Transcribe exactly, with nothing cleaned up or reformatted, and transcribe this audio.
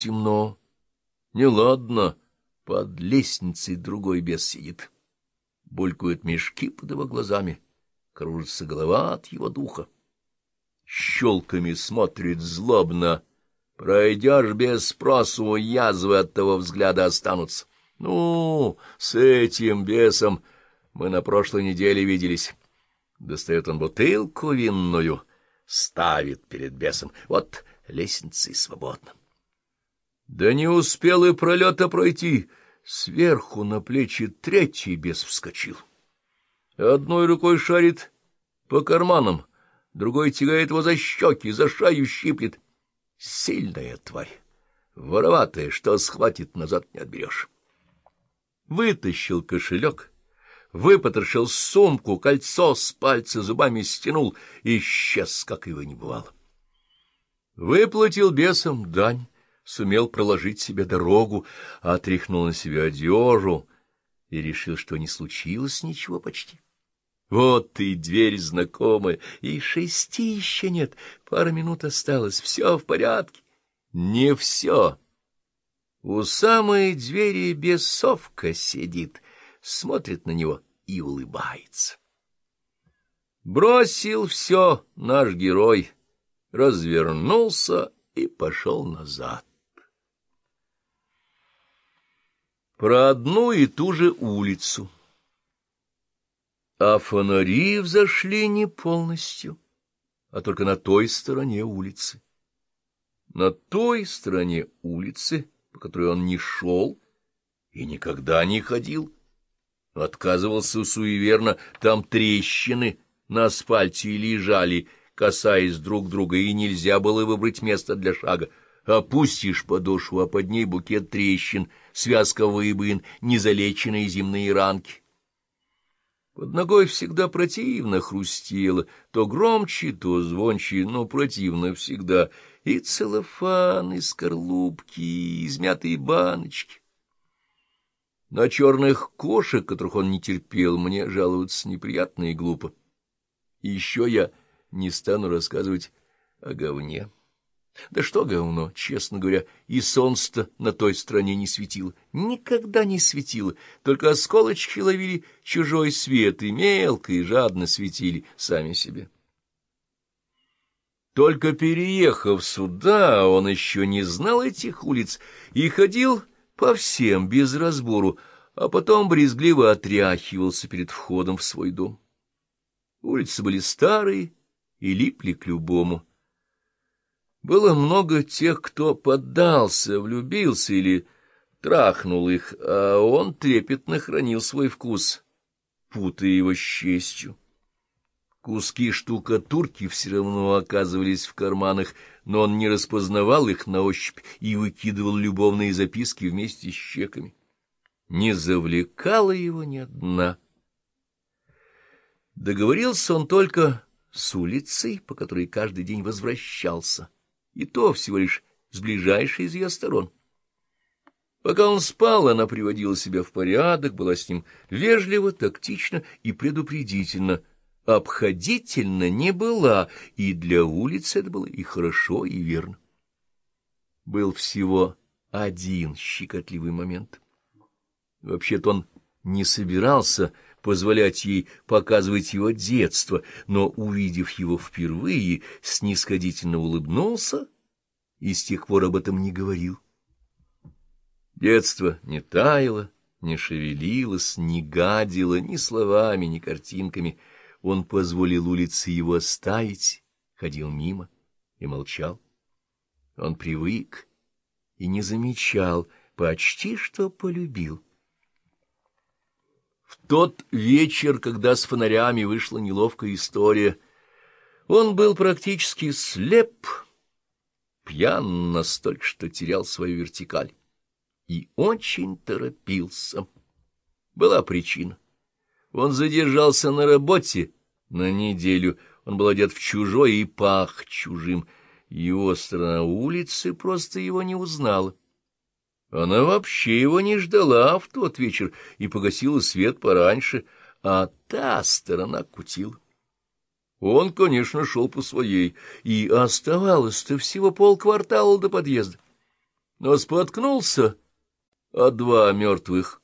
темно. Неладно, под лестницей другой бес сидит. Булькают мешки под его глазами, кружится голова от его духа. Щелками смотрит злобно. Пройдешь без спросу, язвы от того взгляда останутся. Ну, с этим бесом мы на прошлой неделе виделись. Достает он бутылку винную, ставит перед бесом. Вот лестница и свободна. Да не успел и пролета пройти. Сверху на плечи третий бес вскочил. Одной рукой шарит по карманам, другой тягает его за щеки, за шею щиплет. Сильная тварь, вороватая, что схватит, назад не отберешь. Вытащил кошелек, выпотрошил сумку, кольцо с пальца зубами стянул и исчез, как его не бывало. Выплатил бесам дань, сумел проложить себе дорогу, отряхнул на себя одежу и решил, что не случилось ничего почти. Вот и дверь знакомая, и шести еще нет, пара минут осталось, все в порядке. Не все. У самой двери бесовка сидит, смотрит на него и улыбается. Бросил все наш герой, развернулся и пошел назад. Про одну и ту же улицу. А фонари взошли не полностью, а только на той стороне улицы. На той стороне улицы, по которой он не шел и никогда не ходил, отказывался суеверно, там трещины на асфальте лежали, касаясь друг друга, и нельзя было выбрать место для шага. Опустишь подошву, а под ней букет трещин, связка выбоин, незалеченные земные ранки. Под ногой всегда противно хрустело, то громче, то звонче, но противно всегда. И целлофан, и скорлупки, и измятые баночки. На черных кошек, которых он не терпел, мне жаловаться неприятно и глупо. И еще я не стану рассказывать о говне. Да что говно, честно говоря, и солнце-то на той стороне не светило, никогда не светило, только осколочки ловили чужой свет и мелко и жадно светили сами себе. Только переехав сюда, он еще не знал этих улиц и ходил по всем без разбору, а потом брезгливо отряхивался перед входом в свой дом. Улицы были старые и липли к любому. Было много тех, кто поддался, влюбился или трахнул их, а он трепетно хранил свой вкус, путая его с честью. Куски штукатурки все равно оказывались в карманах, но он не распознавал их на ощупь и выкидывал любовные записки вместе с чеками. Не завлекала его ни одна. Договорился он только с улицей, по которой каждый день возвращался, и то всего лишь с ближайшей из ее сторон. Пока он спал, она приводила себя в порядок, была с ним вежливо, тактично и предупредительно. Обходительно не была, и для улицы это было и хорошо, и верно. Был всего один щекотливый момент. Вообще-то он не собирался позволять ей показывать его детство, но, увидев его впервые, снисходительно улыбнулся и с тех пор об этом не говорил. Детство не таяло, не шевелилось, не гадило ни словами, ни картинками. Он позволил улице его оставить, ходил мимо и молчал. Он привык и не замечал, почти что полюбил. В тот вечер, когда с фонарями вышла неловкая история, он был практически слеп, пьян настолько, что терял свою вертикаль, и очень торопился. Была причина. Он задержался на работе на неделю, он был одет в чужой и пах чужим. Его сторона улицы просто его не узнала. Она вообще его не ждала в тот вечер и погасила свет пораньше, а та сторона кутила. Он, конечно, шел по своей, и оставалось-то всего полквартала до подъезда. но споткнулся, а два мертвых